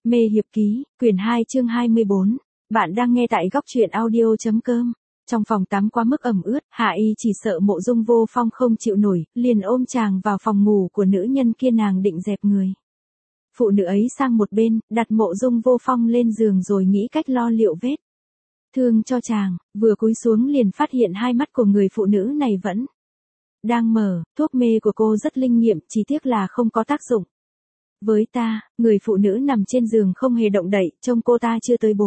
Mê hiệp ký, quyển 2 chương 24. Bạn đang nghe tại góc truyện audio.com. Trong phòng tắm quá mức ẩm ướt, Hạ Y chỉ sợ Mộ Dung Vô Phong không chịu nổi, liền ôm chàng vào phòng ngủ của nữ nhân kia, nàng định dẹp người. Phụ nữ ấy sang một bên, đặt Mộ Dung Vô Phong lên giường rồi nghĩ cách lo liệu vết thương cho chàng, vừa cúi xuống liền phát hiện hai mắt của người phụ nữ này vẫn đang mở, thuốc mê của cô rất linh nghiệm, chỉ tiếc là không có tác dụng. Với ta, người phụ nữ nằm trên giường không hề động đậy, trông cô ta chưa tới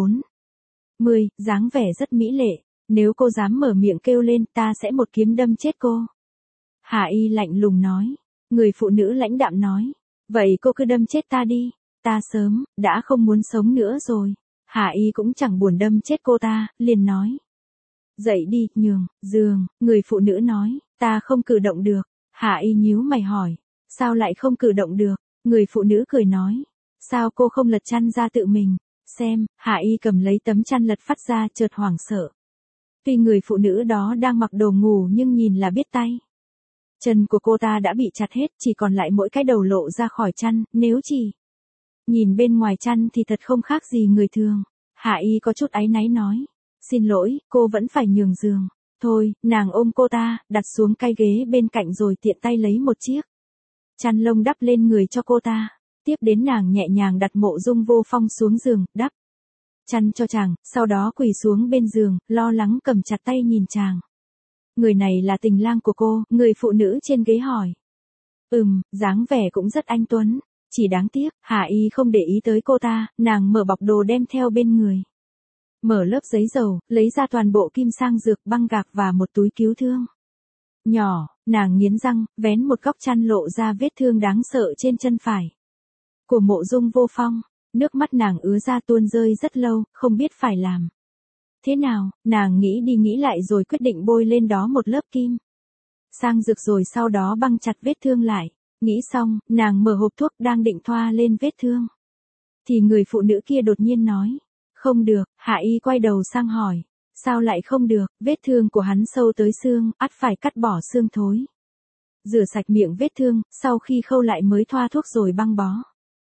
40, dáng vẻ rất mỹ lệ, nếu cô dám mở miệng kêu lên, ta sẽ một kiếm đâm chết cô. Hạ Y lạnh lùng nói. Người phụ nữ lãnh đạm nói, vậy cô cứ đâm chết ta đi, ta sớm đã không muốn sống nữa rồi. Hạ Y cũng chẳng buồn đâm chết cô ta, liền nói, dậy đi, nhường giường. Người phụ nữ nói, ta không cử động được. Hạ Y nhíu mày hỏi, sao lại không cử động được? Người phụ nữ cười nói, sao cô không lật chăn ra tự mình xem? Hạ Y cầm lấy tấm chăn lật phát ra, chợt hoảng sợ. Tuy người phụ nữ đó đang mặc đồ ngủ nhưng nhìn là biết tay chân của cô ta đã bị chặt hết, chỉ còn lại mỗi cái đầu lộ ra khỏi chăn, nếu chỉ nhìn bên ngoài chăn thì thật không khác gì người thường. Hạ Y có chút áy náy nói, xin lỗi, cô vẫn phải nhường giường. Thôi, nàng ôm cô ta, đặt xuống cái ghế bên cạnh rồi tiện tay lấy một chiếc chăn lông đắp lên người cho cô ta. Tiếp đến nàng nhẹ nhàng đặt Mộ Dung Vô Phong xuống giường, đắp chăn cho chàng, sau đó quỳ xuống bên giường, lo lắng cầm chặt tay nhìn chàng. Người này là tình lang của cô? Người phụ nữ trên ghế hỏi. Dáng vẻ cũng rất anh tuấn. Chỉ đáng tiếc, Hạ Y không để ý tới cô ta, nàng mở bọc đồ đem theo bên người. Mở lớp giấy dầu, lấy ra toàn bộ kim sang dược, băng gạc và một túi cứu thương nhỏ, nàng nghiến răng, vén một góc chăn lộ ra vết thương đáng sợ trên chân phải của Mộ Dung Vô Phong. Nước mắt nàng ứa ra tuôn rơi rất lâu, không biết phải làm thế nào. Nàng nghĩ đi nghĩ lại rồi quyết định bôi lên đó một lớp kim sang dược rồi sau đó băng chặt vết thương lại. Nghĩ xong, nàng mở hộp thuốc đang định thoa lên vết thương thì người phụ nữ kia đột nhiên nói, không được. Hạ Y quay đầu sang hỏi, sao lại không được? Vết thương của hắn sâu tới xương, ắt phải cắt bỏ xương thối, rửa sạch miệng vết thương, sau khi khâu lại mới thoa thuốc rồi băng bó.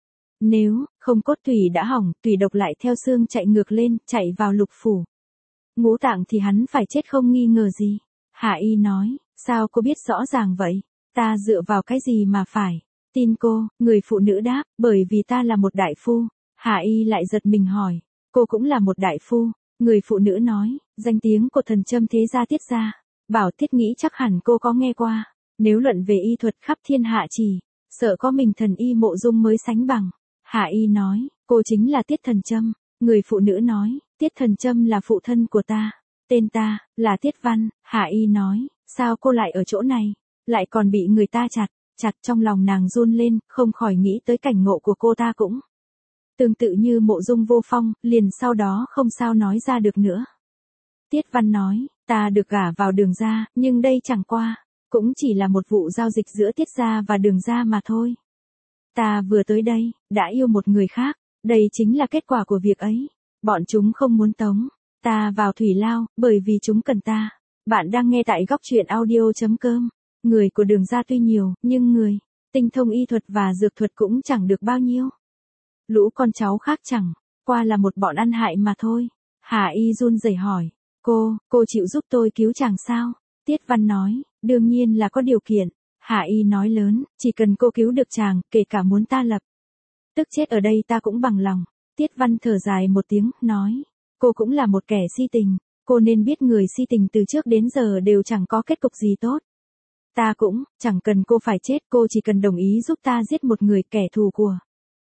Nếu không cốt tủy đã hỏng, tủy độc lại theo xương chạy ngược lên, chạy vào lục phủ ngũ tạng thì hắn phải chết không nghi ngờ gì. Hạ Y nói, sao cô biết rõ ràng vậy? Ta dựa vào cái gì mà phải tin cô? Người phụ nữ đáp, bởi vì ta là một đại phu. Hạ Y lại giật mình hỏi, cô cũng là một đại phu? Người phụ nữ nói, danh tiếng của thần châm thế gia Tiết gia, Bảo Thiết nghĩ chắc hẳn cô có nghe qua. Nếu luận về y thuật khắp thiên hạ chỉ sợ có mình thần y Mộ Dung mới sánh bằng. Hạ Y nói, cô chính là Tiết Thần Châm. Người phụ nữ nói, Tiết Thần Châm là phụ thân của ta, tên ta là Tiết Văn. Hạ Y nói, sao cô lại ở chỗ này, lại còn bị người ta chặt. Trong lòng nàng run lên, không khỏi nghĩ tới cảnh ngộ của cô ta cũng tương tự như Mộ Dung Vô Phong, liền sau đó không sao nói ra được nữa. Tiết Văn nói, ta được gả vào Đường gia, nhưng đây chẳng qua cũng chỉ là một vụ giao dịch giữa Tiết gia và Đường gia mà thôi. Ta vừa tới đây, đã yêu một người khác, đây chính là kết quả của việc ấy. Bọn chúng không muốn tống ta vào thủy lao, bởi vì chúng cần ta. Bạn đang nghe tại góc truyện audio.com. Người của Đường gia tuy nhiều, nhưng người tinh thông y thuật và dược thuật cũng chẳng được bao nhiêu. Lũ con cháu khác chẳng qua là một bọn ăn hại mà thôi. Hạ Y run rẩy hỏi, cô chịu giúp tôi cứu chàng sao? Tiết Văn nói, đương nhiên là có điều kiện. Hạ Y nói lớn, chỉ cần cô cứu được chàng, kể cả muốn ta lập tức chết ở đây ta cũng bằng lòng. Tiết Văn thở dài một tiếng, nói, cô cũng là một kẻ si tình, cô nên biết người si tình từ trước đến giờ đều chẳng có kết cục gì tốt. Ta cũng chẳng cần cô phải chết, cô chỉ cần đồng ý giúp ta giết một người kẻ thù của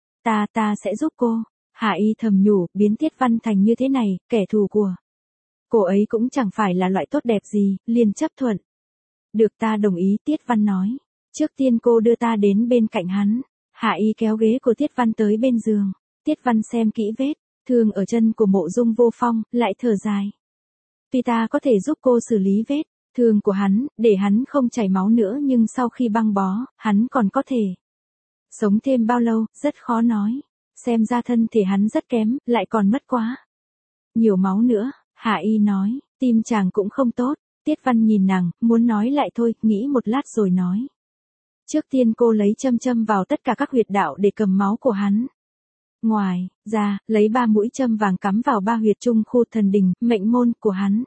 ta sẽ giúp cô. Hạ Y thầm nhủ, biến Tiết Văn thành như thế này, kẻ thù của cô ấy cũng chẳng phải là loại tốt đẹp gì, liền chấp thuận. Được, ta đồng ý. Tiết Văn nói, trước tiên cô đưa ta đến bên cạnh hắn. Hạ Y kéo ghế của Tiết Văn tới bên giường. Tiết Văn xem kỹ vết thương ở chân của Mộ Dung Vô Phong, lại thở dài. Tuy ta có thể giúp cô xử lý vết thương của hắn, để hắn không chảy máu nữa, nhưng sau khi băng bó, hắn còn có thể sống thêm bao lâu, rất khó nói. Xem ra thân thể hắn rất kém, lại còn mất quá nhiều máu nữa. Hạ Y nói, tim chàng cũng không tốt. Tiết Văn nhìn nàng, muốn nói lại thôi, nghĩ một lát rồi nói. Trước tiên cô lấy châm vào tất cả các huyệt đạo để cầm máu của hắn ngoài ra, lấy 3 mũi châm vàng cắm vào 3 huyệt trung khu thần đình, mệnh môn của hắn.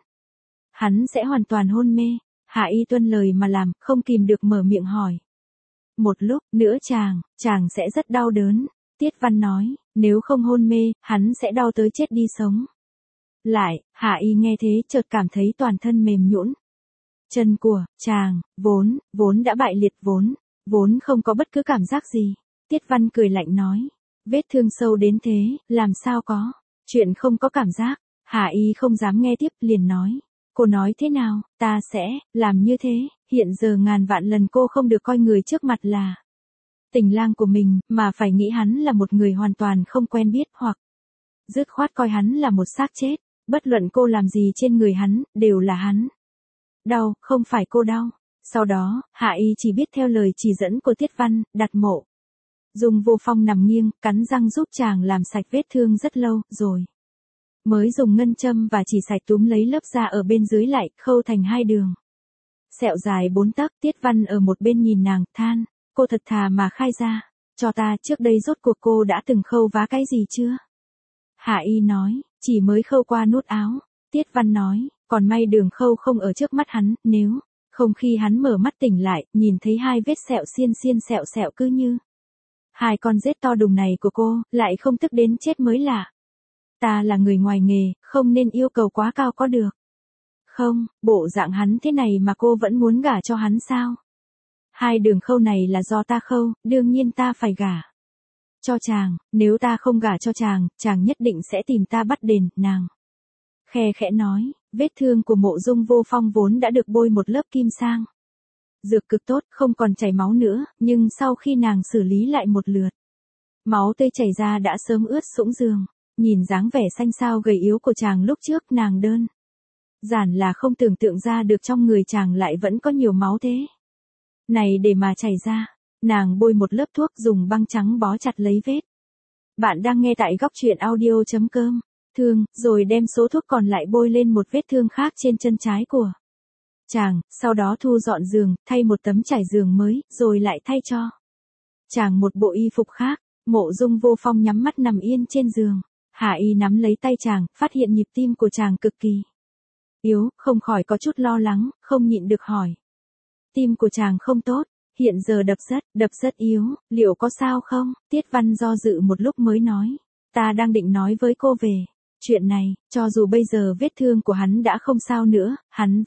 Hắn sẽ hoàn toàn hôn mê. Hạ Y tuân lời mà làm, không kìm được mở miệng hỏi. Một lúc nữa chàng sẽ rất đau đớn. Tiết Văn nói, nếu không hôn mê, hắn sẽ đau tới chết đi sống. Lại, Hạ Y nghe thế chợt cảm thấy toàn thân mềm nhũn. Chân của chàng vốn đã bại liệt, vốn không có bất cứ cảm giác gì. Tiết Văn cười lạnh nói, vết thương sâu đến thế, làm sao có, chuyện không có cảm giác. Hạ Y không dám nghe tiếp, liền nói, cô nói thế nào, ta sẽ làm như thế. Hiện giờ ngàn vạn lần cô không được coi người trước mặt là tình lang của mình, mà phải nghĩ hắn là một người hoàn toàn không quen biết, hoặc dứt khoát coi hắn là một xác chết. Bất luận cô làm gì trên người hắn, đều là hắn đau, không phải cô đau. Sau đó, Hạ Y chỉ biết theo lời chỉ dẫn của Tiết Văn, đặt Mộ Dung Vô Phong nằm nghiêng, cắn răng giúp chàng làm sạch vết thương rất lâu, rồi mới dùng ngân châm và chỉ sạch túm lấy lớp da ở bên dưới lại, khâu thành 2 đường sẹo dài 4 tấc. Tiết Văn ở một bên nhìn nàng, than, cô thật thà mà khai ra, cho ta, trước đây rốt cuộc cô đã từng khâu vá cái gì chưa? Hạ Y nói, chỉ mới khâu qua nút áo. Tiết Văn nói, còn may đường khâu không ở trước mắt hắn, nếu không khi hắn mở mắt tỉnh lại, nhìn thấy 2 vết sẹo xiên sẹo cứ như 2 con rết to đùng này của cô, lại không tức đến chết mới lạ. Ta là người ngoài nghề, không nên yêu cầu quá cao có được không? Bộ dạng hắn thế này mà cô vẫn muốn gả cho hắn sao? 2 đường khâu này là do ta khâu, đương nhiên ta phải gả cho chàng. Nếu ta không gả cho chàng nhất định sẽ tìm ta bắt đền. Nàng khe khẽ nói, vết thương của Mộ Dung Vô Phong vốn đã được bôi một lớp kim sang dược cực tốt, không còn chảy máu nữa, nhưng sau khi nàng xử lý lại một lượt, máu tươi chảy ra đã sớm ướt sũng giường. Nhìn dáng vẻ xanh xao gầy yếu của chàng lúc trước, nàng đơn giản là không tưởng tượng ra được trong người chàng lại vẫn có nhiều máu thế này để mà chảy ra. Nàng bôi một lớp thuốc, dùng băng trắng bó chặt lấy vết. Bạn đang nghe tại góc truyện audio.com. Thương, rồi đem số thuốc còn lại bôi lên một vết thương khác trên chân trái của chàng, sau đó thu dọn giường, thay một tấm trải giường mới, rồi lại thay cho chàng một bộ y phục khác. Mộ Dung Vô Phong nhắm mắt nằm yên trên giường. Hạ Y nắm lấy tay chàng, phát hiện nhịp tim của chàng cực kỳ yếu, không khỏi có chút lo lắng, không nhịn được hỏi. Tim của chàng không tốt, hiện giờ đập rất yếu, liệu có sao không? Tiết Văn do dự một lúc mới nói, ta đang định nói với cô về chuyện này, cho dù bây giờ vết thương của hắn đã không sao nữa, hắn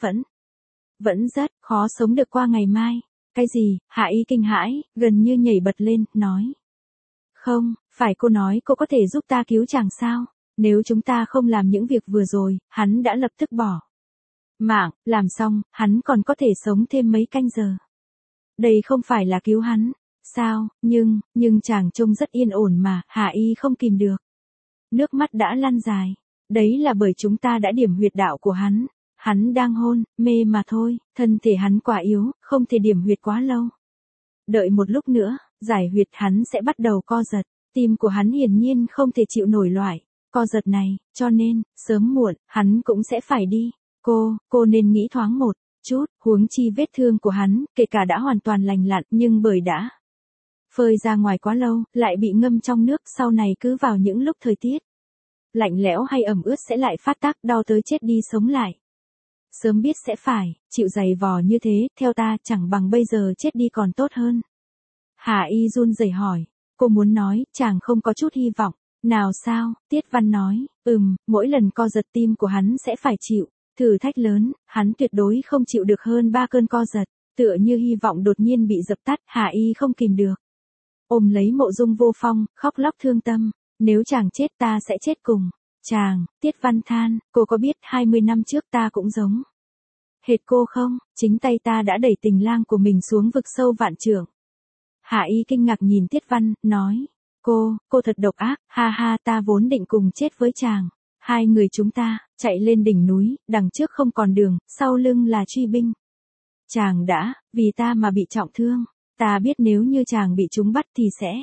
vẫn rất khó sống được qua ngày mai. Cái gì? Hạ Y kinh hãi, gần như nhảy bật lên, nói. Không, phải cô nói cô có thể giúp ta cứu chàng sao? Nếu chúng ta không làm những việc vừa rồi, hắn đã lập tức bỏ mạng, làm xong, hắn còn có thể sống thêm mấy canh giờ. Đây không phải là cứu hắn, sao? Nhưng chàng trông rất yên ổn mà. Hạ Y không kìm được, nước mắt đã lăn dài. Đấy là bởi chúng ta đã điểm huyệt đạo của hắn. Hắn đang hôn mê mà thôi, thân thể hắn quá yếu, không thể điểm huyệt quá lâu. Đợi một lúc nữa, giải huyệt hắn sẽ bắt đầu co giật. Tim của hắn hiển nhiên không thể chịu nổi loại co giật này, cho nên, sớm muộn, hắn cũng sẽ phải đi. Cô nên nghĩ thoáng một chút, huống chi vết thương của hắn, kể cả đã hoàn toàn lành lặn, nhưng bởi đã phơi ra ngoài quá lâu, lại bị ngâm trong nước, sau này cứ vào những lúc thời tiết lạnh lẽo hay ẩm ướt sẽ lại phát tác, đau tới chết đi sống lại. Sớm biết sẽ phải chịu giày vò như thế, theo ta chẳng bằng bây giờ chết đi còn tốt hơn. Hạ Y run rẩy hỏi, cô muốn nói, chàng không có chút hy vọng nào sao? Tiết Văn nói, mỗi lần co giật tim của hắn sẽ phải chịu thử thách lớn, hắn tuyệt đối không chịu được hơn 3 cơn co giật. Tựa như hy vọng đột nhiên bị dập tắt, Hạ Y không kìm được ôm lấy Mộ Dung Vô Phong, khóc lóc thương tâm. Nếu chàng chết ta sẽ chết cùng chàng. Tiết Văn than, cô có biết 20 năm trước ta cũng giống hệt cô không? Chính tay ta đã đẩy tình lang của mình xuống vực sâu vạn trượng. Hạ Y kinh ngạc nhìn Tiết Văn, nói, cô thật độc ác, ha ha, ta vốn định cùng chết với chàng. 2 người chúng ta chạy lên đỉnh núi, đằng trước không còn đường, sau lưng là truy binh. Chàng đã vì ta mà bị trọng thương. Ta biết nếu như chàng bị chúng bắt thì sẽ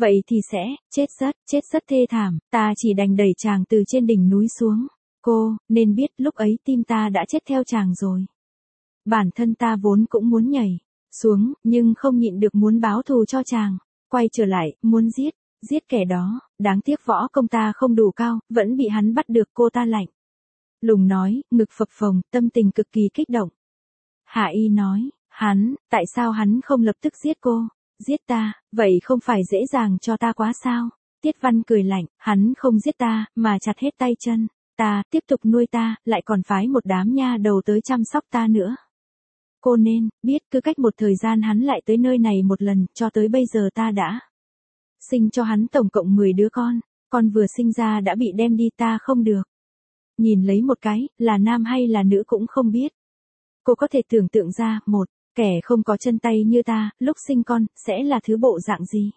chết rất thê thảm. Ta chỉ đành đẩy chàng từ trên đỉnh núi xuống. Cô nên biết lúc ấy tim ta đã chết theo chàng rồi. Bản thân ta vốn cũng muốn nhảy xuống, nhưng không nhịn được muốn báo thù cho chàng. Quay trở lại, muốn giết kẻ đó, đáng tiếc võ công ta không đủ cao, vẫn bị hắn bắt được. Cô ta lạnh lùng nói, ngực phập phồng, tâm tình cực kỳ kích động. Hạ Y nói, tại sao hắn không lập tức giết cô? Giết ta, vậy không phải dễ dàng cho ta quá sao? Tiết Văn cười lạnh, hắn không giết ta, mà chặt hết tay chân. Ta, tiếp tục nuôi ta, lại còn phái một đám nha đầu tới chăm sóc ta nữa. Cô nên biết cứ cách một thời gian hắn lại tới nơi này một lần, cho tới bây giờ ta đã sinh cho hắn tổng cộng 10 đứa con vừa sinh ra đã bị đem đi, ta không được. Nhìn lấy một cái, là nam hay là nữ cũng không biết. Cô có thể tưởng tượng ra, một kẻ không có chân tay như ta, lúc sinh con, sẽ là thứ bộ dạng gì?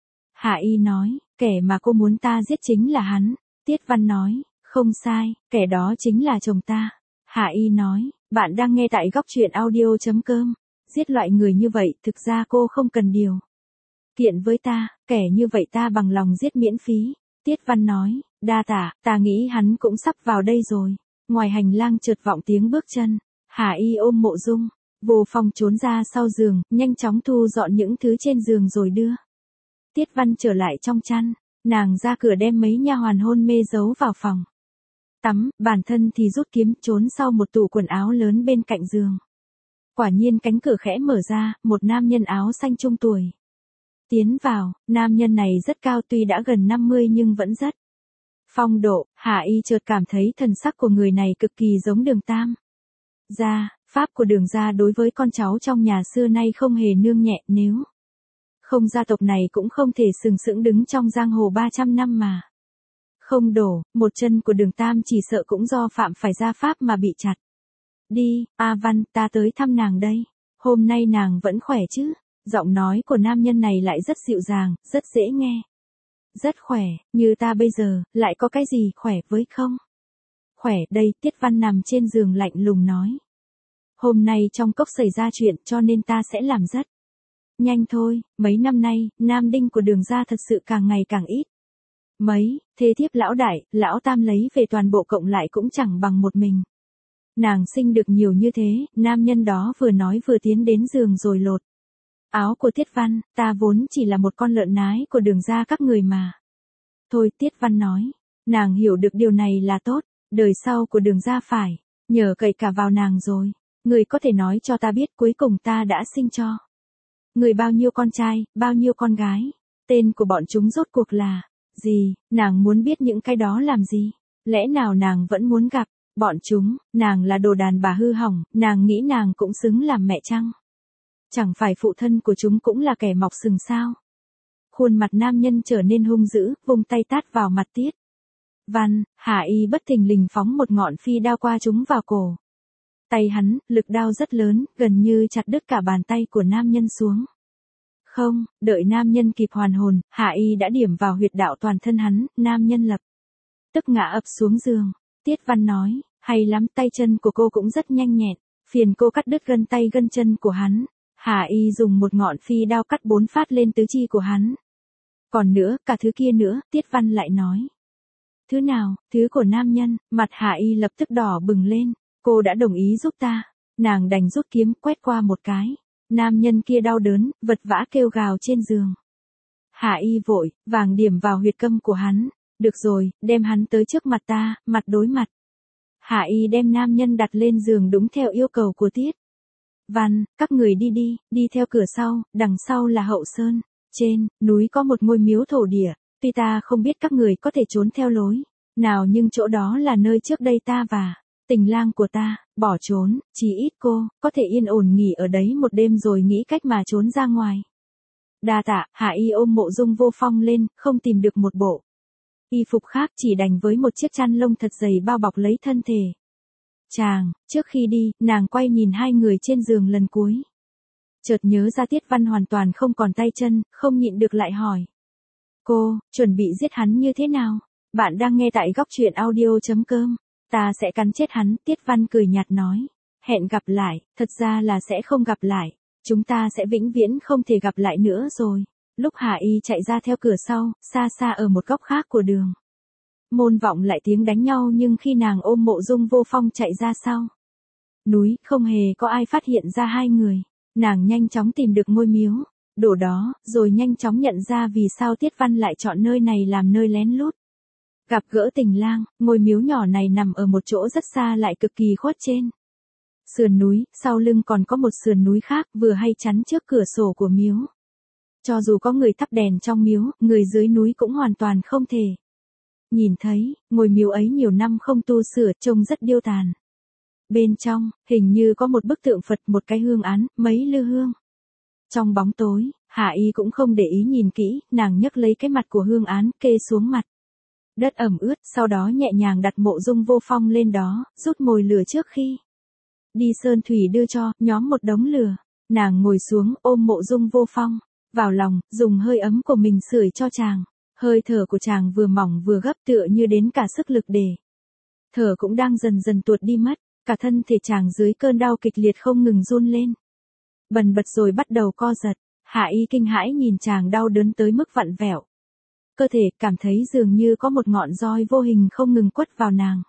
Hạ Y nói, kẻ mà cô muốn ta giết chính là hắn. Tiết Văn nói, không sai, kẻ đó chính là chồng ta. Hạ Y nói, bạn đang nghe tại góc truyện audio.com. Giết loại người như vậy, thực ra cô không cần điều kiện với ta, kẻ như vậy ta bằng lòng giết miễn phí. Tiết Văn nói, đa tạ, ta nghĩ hắn cũng sắp vào đây rồi. Ngoài hành lang chợt vọng tiếng bước chân. Hạ Y ôm Mộ Dung Vô Phong trốn ra sau giường, nhanh chóng thu dọn những thứ trên giường rồi đưa Tiết Văn trở lại trong chăn. Nàng ra cửa đem mấy nha hoàn hôn mê giấu vào phòng tắm, bản thân thì rút kiếm trốn sau một tủ quần áo lớn bên cạnh giường. Quả nhiên cánh cửa khẽ mở ra, một nam nhân áo xanh trung tuổi tiến vào. Nam nhân này rất cao, tuy đã gần 50 nhưng vẫn rất phong độ. Hạ Y chợt cảm thấy thần sắc của người này cực kỳ giống Đường Tam gia. Pháp của Đường gia đối với con cháu trong nhà xưa nay không hề nương nhẹ, nếu không gia tộc này cũng không thể sừng sững đứng trong giang hồ 300 năm mà không đổ. Một chân của Đường Tam chỉ sợ cũng do phạm phải gia pháp mà bị chặt đi. A Văn, ta tới thăm nàng đây. Hôm nay nàng vẫn khỏe chứ? Giọng nói của nam nhân này lại rất dịu dàng, rất dễ nghe. Rất khỏe, như ta bây giờ, lại có cái gì khỏe với không? Khỏe đây. Tiết Văn nằm trên giường lạnh lùng nói. Hôm nay trong cốc xảy ra chuyện, cho nên ta sẽ làm rất nhanh thôi. Mấy năm nay, nam đinh của Đường gia thật sự càng ngày càng ít. Mấy thế thiếp lão đại, lão tam lấy về toàn bộ cộng lại cũng chẳng bằng một mình nàng sinh được nhiều như thế. Nam nhân đó vừa nói vừa tiến đến giường rồi lột áo của Tiết Văn. Ta vốn chỉ là một con lợn nái của Đường gia các người mà. Thôi, Tiết Văn nói. Nàng hiểu được điều này là tốt. Đời sau của Đường gia phải nhờ cậy cả vào nàng rồi. Người có thể nói cho ta biết cuối cùng ta đã sinh cho người bao nhiêu con trai, bao nhiêu con gái? Tên của bọn chúng rốt cuộc là gì? Nàng muốn biết những cái đó làm gì? Lẽ nào nàng vẫn muốn gặp bọn chúng? Nàng là đồ đàn bà hư hỏng, nàng nghĩ nàng cũng xứng làm mẹ chăng? Chẳng phải phụ thân của chúng cũng là kẻ mọc sừng sao? Khuôn mặt nam nhân trở nên hung dữ, vung tay tát vào mặt Tiết Văn. Hạ Y bất thình lình phóng một ngọn phi đao qua chúng vào cổ tay hắn, lực đao rất lớn, gần như chặt đứt cả bàn tay của nam nhân xuống. Không, đợi nam nhân kịp hoàn hồn, Hạ Y đã điểm vào huyệt đạo toàn thân hắn. Nam nhân lập tức ngã ập xuống giường. Tiết Văn nói, hay lắm, tay chân của cô cũng rất nhanh nhẹn, phiền cô cắt đứt gân tay gân chân của hắn. Hạ Y dùng một ngọn phi đao cắt 4 phát lên tứ chi của hắn. Còn nữa, cả thứ kia nữa. Tiết Văn lại nói. Thứ nào? Thứ của nam nhân. Mặt Hạ Y lập tức đỏ bừng lên. Cô đã đồng ý giúp ta. Nàng đành rút kiếm quét qua một cái. Nam nhân kia đau đớn, vật vã kêu gào trên giường. Hạ Y vội vàng điểm vào huyệt câm của hắn. Được rồi, đem hắn tới trước mặt ta, mặt đối mặt. Hạ Y đem nam nhân đặt lên giường đúng theo yêu cầu của Tiết Văn. Các người đi theo cửa sau, đằng sau là hậu sơn. Trên núi có một ngôi miếu thổ địa. Tuy ta không biết các người có thể trốn theo lối nào, nhưng chỗ đó là nơi trước đây ta và tình lang của ta bỏ trốn. Chỉ ít cô có thể yên ổn nghỉ ở đấy một đêm rồi nghĩ cách mà trốn ra ngoài. Đa tạ. Hạ Y ôm Mộ Dung Vô Phong lên, không tìm được một bộ y phục khác, chỉ đành với một chiếc chăn lông thật dày bao bọc lấy thân thể chàng. Trước khi đi, nàng quay nhìn hai người trên giường lần cuối. Chợt nhớ ra Tiết Văn hoàn toàn không còn tay chân, không nhịn được lại hỏi. Cô, chuẩn bị giết hắn như thế nào? Bạn đang nghe tại góc truyện audio.com. Ta sẽ cắn chết hắn. Tiết Văn cười nhạt nói. Hẹn gặp lại, thật ra là sẽ không gặp lại. Chúng ta sẽ vĩnh viễn không thể gặp lại nữa rồi. Lúc Hạ Y chạy ra theo cửa sau, xa xa ở một góc khác của đường môn vọng lại tiếng đánh nhau, nhưng khi nàng ôm Mộ Dung Vô Phong chạy ra sau núi, không hề có ai phát hiện ra hai người. Nàng nhanh chóng tìm được ngôi miếu. đổ đó, rồi nhanh chóng nhận ra vì sao Tiết Văn lại chọn nơi này làm nơi lén lút. Gặp gỡ tình lang, ngôi miếu nhỏ này nằm ở một chỗ rất xa lại cực kỳ khuất trên sườn núi, sau lưng còn có một sườn núi khác vừa hay chắn trước cửa sổ của miếu. Cho dù có người thắp đèn trong miếu, người dưới núi cũng hoàn toàn không thể nhìn thấy, ngôi miếu ấy nhiều năm không tu sửa, trông rất điêu tàn. Bên trong, hình như có một bức tượng Phật, một cái hương án, mấy lư hương. Trong bóng tối, Hạ Y cũng không để ý nhìn kỹ, nàng nhấc lấy cái mặt của hương án, kê xuống mặt. Đất ẩm ướt, sau đó nhẹ nhàng đặt Mộ Dung Vô Phong lên đó, rút mồi lửa trước khi đi sơn thủy đưa cho, nhóm một đống lửa. Nàng ngồi xuống, ôm Mộ Dung Vô Phong vào lòng, dùng hơi ấm của mình sưởi cho chàng. Hơi thở của chàng vừa mỏng vừa gấp, tựa như đến cả sức lực để thở cũng đang dần dần tuột đi mất, cả thân thể chàng dưới cơn đau kịch liệt không ngừng run lên. Bần bật rồi bắt đầu co giật. Hạ Y kinh hãi nhìn chàng đau đớn tới mức vặn vẹo cơ thể, cảm thấy dường như có một ngọn roi vô hình không ngừng quất vào nàng.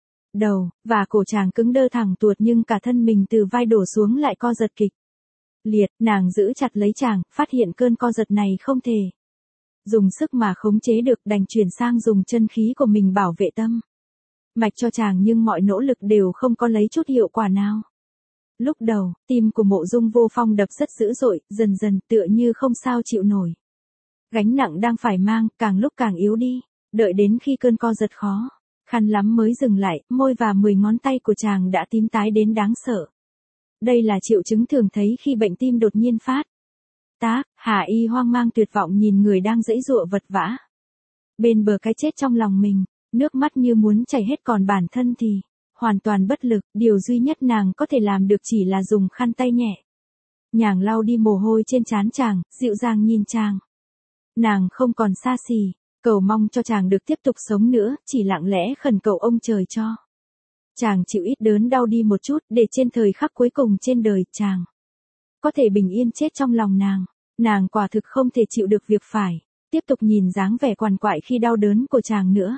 Đầu và cổ chàng cứng đơ thẳng tuột, nhưng cả thân mình từ vai đổ xuống lại co giật kịch liệt. Nàng giữ chặt lấy chàng, phát hiện cơn co giật này không thể dùng sức mà khống chế được, đành chuyển sang dùng chân khí của mình bảo vệ tâm mạch cho chàng, nhưng mọi nỗ lực đều không có lấy chút hiệu quả nào. Lúc đầu, tim của Mộ Dung Vô Phong đập rất dữ dội, dần dần tựa như không sao chịu nổi. Gánh nặng đang phải mang, càng lúc càng yếu đi, đợi đến khi cơn co giật khó khăn lắm mới dừng lại, môi và 10 ngón tay của chàng đã tím tái đến đáng sợ. Đây là triệu chứng thường thấy khi bệnh tim đột nhiên phát tác. Hạ Y hoang mang tuyệt vọng nhìn người đang giãy giụa vật vã bên bờ cái chết trong lòng mình, nước mắt như muốn chảy hết, còn bản thân thì hoàn toàn bất lực. Điều duy nhất nàng có thể làm được chỉ là dùng khăn tay nhẹ nhàng lau đi mồ hôi trên trán chàng, dịu dàng nhìn chàng. Nàng không còn xa xỉ cầu mong cho chàng được tiếp tục sống nữa, chỉ lặng lẽ khẩn cầu ông trời cho chàng chịu ít đớn đau đi một chút, để trên thời khắc cuối cùng trên đời, chàng có thể bình yên chết trong lòng nàng. Nàng quả thực không thể chịu được việc phải tiếp tục nhìn dáng vẻ quằn quại khi đau đớn của chàng nữa.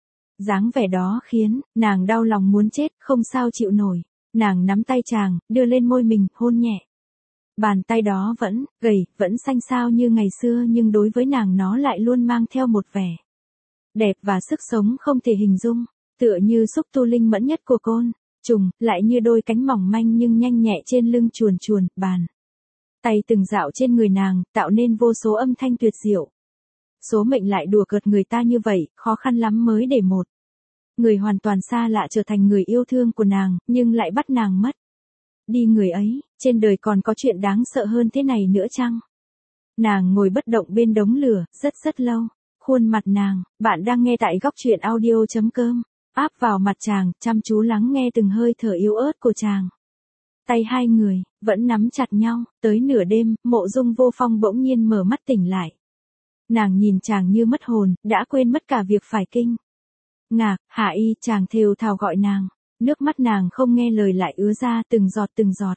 Dáng vẻ đó khiến nàng đau lòng muốn chết, không sao chịu nổi. Nàng nắm tay chàng, đưa lên môi mình, hôn nhẹ. Bàn tay đó vẫn gầy, vẫn xanh xao như ngày xưa, nhưng đối với nàng nó lại luôn mang theo một vẻ đẹp và sức sống không thể hình dung, tựa như xúc tu linh mẫn nhất của côn trùng, lại như đôi cánh mỏng manh nhưng nhanh nhẹ trên lưng chuồn chuồn. Bàn tay từng dạo trên người nàng, tạo nên vô số âm thanh tuyệt diệu. Số mệnh lại đùa cợt người ta như vậy, khó khăn lắm mới để một người hoàn toàn xa lạ trở thành người yêu thương của nàng, nhưng lại bắt nàng mất đi người ấy. Trên đời còn có chuyện đáng sợ hơn thế này nữa chăng? Nàng ngồi bất động bên đống lửa, rất lâu. Khuôn mặt nàng, bạn đang nghe tại góc truyện audio.com, áp vào mặt chàng, chăm chú lắng nghe từng hơi thở yếu ớt của chàng. Tay hai người vẫn nắm chặt nhau. Tới nửa đêm, Mộ Dung Vô Phong bỗng nhiên mở mắt tỉnh lại. Nàng nhìn chàng như mất hồn, đã quên mất cả việc phải kinh ngạc. Hạ Y, chàng thều thào gọi nàng. Nước mắt nàng không nghe lời lại ứa ra từng giọt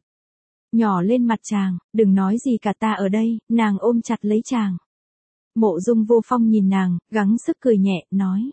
nhỏ lên mặt chàng. Đừng nói gì cả, ta ở đây. Nàng ôm chặt lấy chàng. Mộ Dung Vô Phong nhìn nàng, gắng sức cười nhẹ, nói: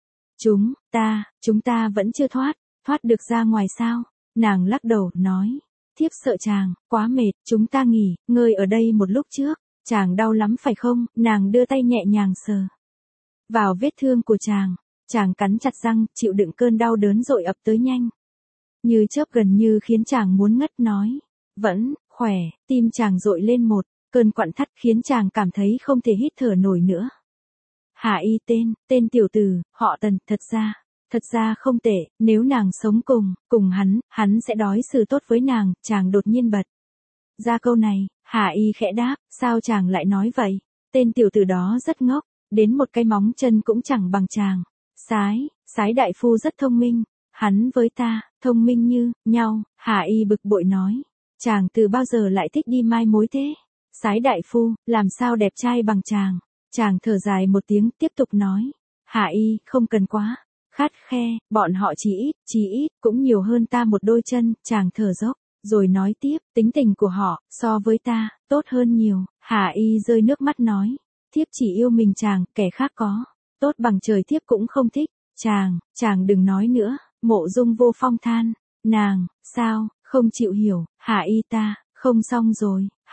Chúng ta vẫn chưa thoát được ra ngoài sao? Nàng lắc đầu, nói: thiếp sợ chàng quá mệt, chúng ta nghỉ ngơi ở đây một lúc trước. Chàng đau lắm phải không? Nàng đưa tay nhẹ nhàng sờ vào vết thương của chàng. Chàng cắn chặt răng, chịu đựng cơn đau đớn dội ập tới nhanh như chớp, gần như khiến chàng muốn ngất, nói: vẫn khỏe. Tim chàng dội lên một cơn quặn thắt khiến chàng cảm thấy không thể hít thở nổi nữa. Hạ Y, tên tiểu tử, họ Tần, thật ra không tệ, nếu nàng sống cùng hắn sẽ đối xử tốt với nàng. Chàng đột nhiên bật ra câu này. Hạ Y khẽ đáp: sao chàng lại nói vậy? Tên tiểu tử đó rất ngốc, đến một cái móng chân cũng chẳng bằng chàng. Sái đại phu rất thông minh, hắn với ta, thông minh như nhau. Hạ Y bực bội nói: chàng từ bao giờ lại thích đi mai mối thế? Sái đại phu, làm sao đẹp trai bằng chàng? Chàng thở dài một tiếng, tiếp tục nói: Hạ Y, không cần quá khắt khe, bọn họ chỉ ít, cũng nhiều hơn ta một đôi chân. Chàng thở dốc, rồi nói tiếp: tính tình của họ, so với ta, tốt hơn nhiều. Hạ Y rơi nước mắt nói: thiếp chỉ yêu mình chàng, kẻ khác có tốt bằng trời thiếp cũng không thích. Chàng đừng nói nữa. Mộ Dung Vô Phong than: nàng, sao, không chịu hiểu? Hạ Y, ta, không xong rồi.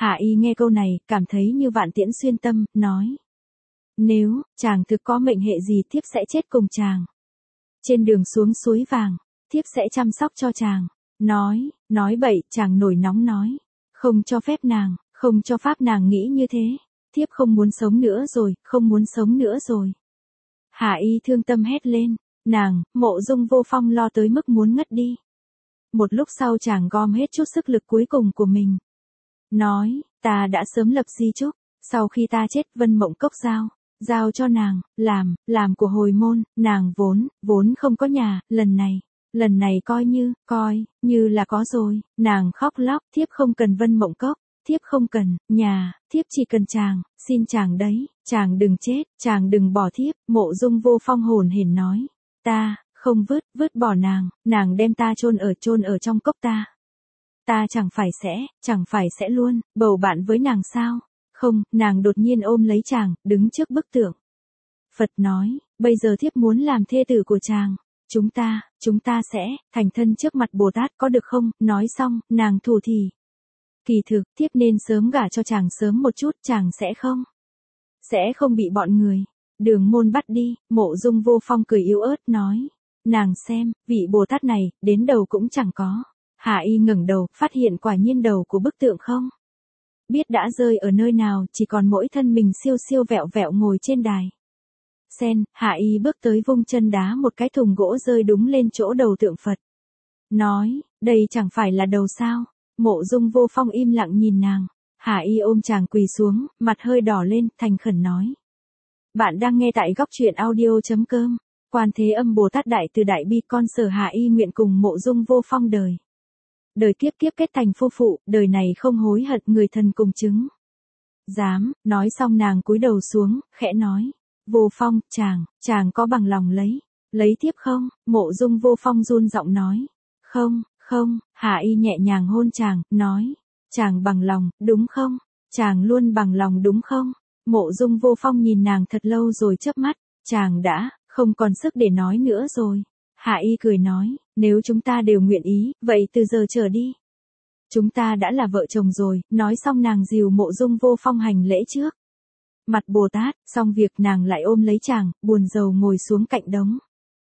Hạ Y nghe câu này, cảm thấy như vạn tiễn xuyên tâm, nói. Nếu, chàng thực có mệnh hệ gì thiếp sẽ chết cùng chàng. Trên đường xuống suối vàng, thiếp sẽ chăm sóc cho chàng. Nói bậy, chàng nổi nóng nói. Không cho phép nàng, không cho phép nàng nghĩ như thế. Thiếp không muốn sống nữa rồi, không muốn sống nữa rồi. Hạ Y thương tâm hét lên. Nàng, Mộ Dung Vô Phong lo tới mức muốn ngất đi. Một lúc sau chàng gom hết chút sức lực cuối cùng của mình. Nói, ta đã sớm lập di chúc, sau khi ta chết Vân Mộng Cốc giao cho nàng, làm của hồi môn, nàng vốn không có nhà, lần này coi như là có rồi, nàng khóc lóc, thiếp không cần Vân Mộng Cốc, thiếp không cần, nhà, thiếp chỉ cần chàng, xin chàng đấy, chàng đừng chết, chàng đừng bỏ thiếp, Mộ Dung Vô Phong hồn hển nói, ta, không vứt bỏ nàng đem ta chôn ở trong cốc ta. Ta chẳng phải sẽ luôn, bầu bạn với nàng sao? Không, nàng đột nhiên ôm lấy chàng, đứng trước bức tượng. Phật nói, bây giờ thiếp muốn làm thê tử của chàng. Chúng ta sẽ, thành thân trước mặt Bồ Tát có được không? Nói xong, nàng thủ thì. Kỳ thực, thiếp nên sớm gả cho chàng sớm một chút, chàng sẽ không bị bọn người. Đường môn bắt đi, Mộ Dung Vô Phong cười yếu ớt nói. Nàng xem, vị Bồ Tát này, đến đầu cũng chẳng có. Hạ Y ngẩng đầu, phát hiện quả nhiên đầu của bức tượng không biết đã rơi ở nơi nào, chỉ còn mỗi thân mình siêu siêu vẹo vẹo ngồi trên đài sen. Hạ Y bước tới vung chân đá một cái thùng gỗ rơi đúng lên chỗ đầu tượng Phật. Nói, đây chẳng phải là đầu sao? Mộ Dung Vô Phong im lặng nhìn nàng. Hạ Y ôm chàng quỳ xuống, mặt hơi đỏ lên, thành khẩn nói. Bạn đang nghe tại góc truyện audio.com. Quan Thế Âm Bồ Tát Đại Từ Đại Bi Con Sở Hạ Y nguyện cùng Mộ Dung Vô Phong đời kiếp kiếp kết thành phu phụ, đời này không hối hận, người thần cùng chứng. Dám, nói xong nàng cúi đầu xuống, khẽ nói. Vô Phong, chàng có bằng lòng lấy thiếp không? Mộ Dung Vô Phong run giọng nói. Không, Hạ Y nhẹ nhàng hôn chàng, nói. Chàng bằng lòng, đúng không? Chàng luôn bằng lòng đúng không? Mộ Dung Vô Phong nhìn nàng thật lâu rồi chớp mắt, chàng đã, không còn sức để nói nữa rồi. Hạ Y cười nói, nếu chúng ta đều nguyện ý, vậy từ giờ trở đi. Chúng ta đã là vợ chồng rồi, nói xong nàng dìu Mộ Dung Vô Phong hành lễ trước mặt Bồ Tát, xong việc nàng lại ôm lấy chàng, buồn rầu ngồi xuống cạnh đống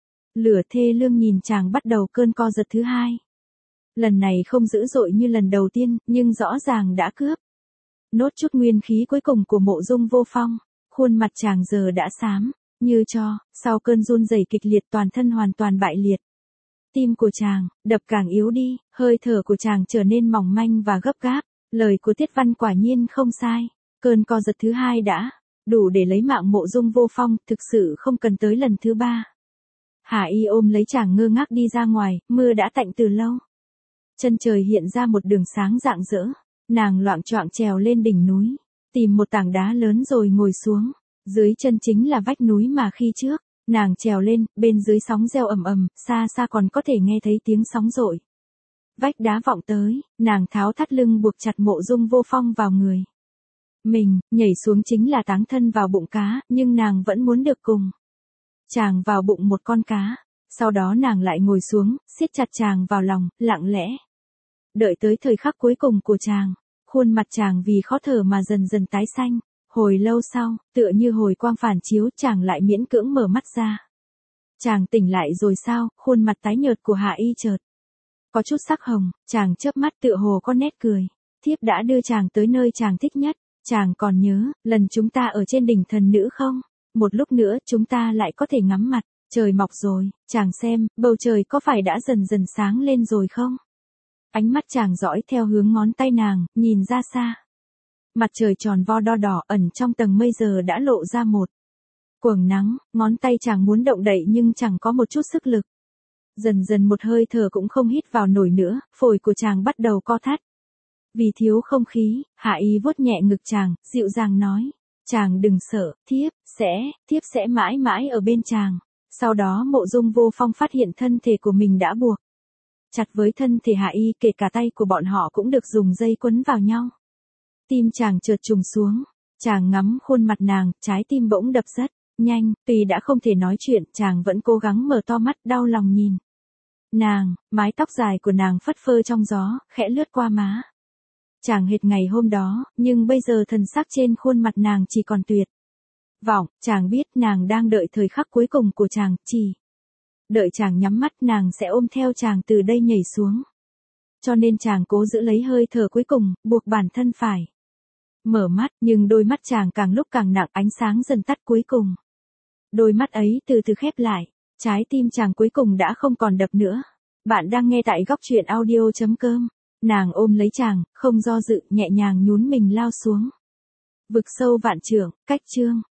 lửa thê lương nhìn chàng bắt đầu cơn co giật thứ hai. Lần này không dữ dội như lần đầu tiên, nhưng rõ ràng đã cướp nốt chút nguyên khí cuối cùng của Mộ Dung Vô Phong. Khuôn mặt chàng giờ đã xám như tro, sau cơn run rẩy kịch liệt toàn thân hoàn toàn bại liệt. Tim của chàng đập càng yếu đi, hơi thở của chàng trở nên mỏng manh và gấp gáp. Lời của Tiết Văn quả nhiên không sai. Cơn co giật thứ hai đã đủ để lấy mạng Mộ Dung Vô Phong, thực sự không cần tới lần thứ ba. Hạ Y ôm lấy chàng ngơ ngác đi ra ngoài, mưa đã tạnh từ lâu. Chân trời hiện ra một đường sáng rạng rỡ. Nàng loạng choạng trèo lên đỉnh núi, tìm một tảng đá lớn rồi ngồi xuống. Dưới chân chính là vách núi mà khi trước nàng trèo lên, bên dưới sóng reo ầm ầm, xa xa còn có thể nghe thấy tiếng sóng dội. Vách đá vọng tới, nàng tháo thắt lưng buộc chặt Mộ Dung Vô Phong vào người mình, nhảy xuống chính là táng thân vào bụng cá, nhưng nàng vẫn muốn được cùng chàng vào bụng một con cá. Sau đó nàng lại ngồi xuống, siết chặt chàng vào lòng, lặng lẽ đợi tới thời khắc cuối cùng của chàng. Khuôn mặt chàng vì khó thở mà dần dần tái xanh. Hồi lâu sau, tựa như hồi quang phản chiếu, chàng lại miễn cưỡng mở mắt ra. Chàng tỉnh lại rồi sao? Khuôn mặt tái nhợt của Hạ Y chợt có chút sắc hồng, chàng chớp mắt tựa hồ có nét cười. Thiếp đã đưa chàng tới nơi chàng thích nhất. Chàng còn nhớ, lần chúng ta ở trên đỉnh thần nữ không? Một lúc nữa chúng ta lại có thể ngắm mặt. Trời mọc rồi, chàng xem, bầu trời có phải đã dần dần sáng lên rồi không? Ánh mắt chàng dõi theo hướng ngón tay nàng, nhìn ra xa. Mặt trời tròn vo đo đỏ ẩn trong tầng mây giờ đã lộ ra một quầng nắng, ngón tay chàng muốn động đậy nhưng chẳng có một chút sức lực. Dần dần một hơi thở cũng không hít vào nổi nữa, phổi của chàng bắt đầu co thắt. Vì thiếu không khí, Hạ Y vuốt nhẹ ngực chàng, dịu dàng nói. Chàng đừng sợ, thiếp sẽ mãi mãi ở bên chàng. Sau đó Mộ Dung Vô Phong phát hiện thân thể của mình đã buộc chặt với thân thể Hạ Y, kể cả tay của bọn họ cũng được dùng dây quấn vào nhau. Tim chàng chợt trùng xuống, chàng ngắm khuôn mặt nàng, trái tim bỗng đập rất nhanh, tuy đã không thể nói chuyện, chàng vẫn cố gắng mở to mắt đau lòng nhìn nàng, mái tóc dài của nàng phất phơ trong gió, khẽ lướt qua má Chàng hệt ngày hôm đó, nhưng bây giờ thần sắc trên khuôn mặt nàng chỉ còn tuyệt vọng, chàng biết nàng đang đợi thời khắc cuối cùng của chàng, chỉ đợi chàng nhắm mắt nàng sẽ ôm theo chàng từ đây nhảy xuống. Cho nên chàng cố giữ lấy hơi thở cuối cùng, buộc bản thân phải mở mắt, nhưng đôi mắt chàng càng lúc càng nặng, ánh sáng dần tắt cuối cùng. Đôi mắt ấy từ từ khép lại, trái tim chàng cuối cùng đã không còn đập nữa. Bạn đang nghe tại góc truyện audio.com. Nàng ôm lấy chàng, không do dự, nhẹ nhàng nhún mình lao xuống vực sâu vạn trượng, cách chương.